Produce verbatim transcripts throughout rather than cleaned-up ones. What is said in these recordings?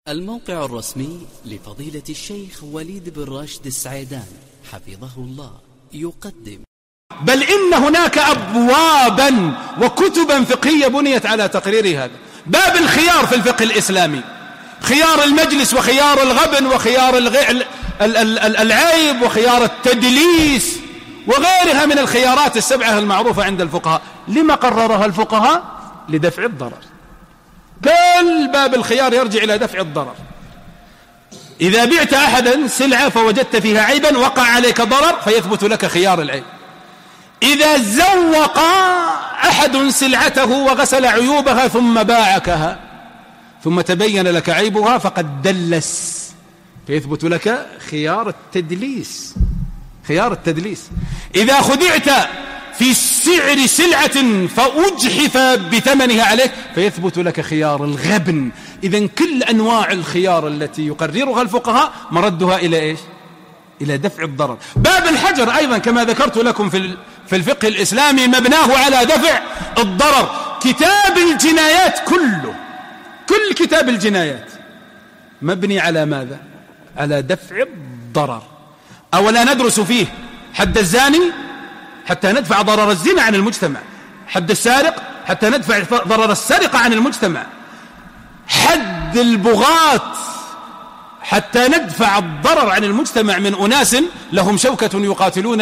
الموقع الرسمي لفضيلة الشيخ وليد بن راشد السعيدان حفظه الله يقدم: بل إن هناك أبوابا وكتبا فقهية بنيت على تقرير هذا. باب الخيار في الفقه الإسلامي، خيار المجلس وخيار الغبن وخيار العيب وخيار التدليس وغيرها من الخيارات السبعة المعروفة عند الفقهاء. لما قررها الفقهاء؟ لدفع الضرر. كل باب الخيار يرجع إلى دفع الضرر. إذا بعت أحدا سلعة فوجدت فيها عيبا وقع عليك ضرر فيثبت لك خيار العيب. إذا زوق أحد سلعته وغسل عيوبها ثم باعكها ثم تبين لك عيبها فقد دلس فيثبت لك خيار التدليس خيار التدليس. إذا خدعت في سعر سلعة فأجحف بثمنها عليك فيثبت لك خيار الغبن. إذن كل أنواع الخيار التي يقررها الفقهاء مردها إلى إيش؟ إلى دفع الضرر. باب الحجر أيضا كما ذكرت لكم في في الفقه الإسلامي مبناه على دفع الضرر. كتاب الجنايات كله، كل كتاب الجنايات مبني على ماذا؟ على دفع الضرر. أولا ندرس فيه حد الزاني حتى ندفع ضرر الزنا عن المجتمع، حد السارق حتى ندفع ضرر السرقة عن المجتمع، حد البغاة حتى ندفع الضرر عن المجتمع من أناس لهم شوكة يقاتلون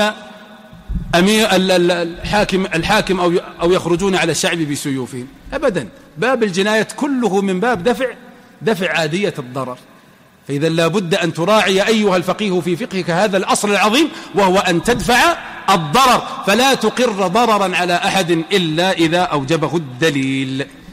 الحاكم الحاكم أو أو يخرجون على الشعب بسيوفهم. أبدا، باب الجناية كله من باب دفع دفع عادية الضرر. فإذا لا بد أن تراعي أيها الفقيه في فقهك هذا الأصل العظيم، وهو أن تدفع الضرر، فلا تقر ضررا على أحد إلا إذا أوجبه الدليل.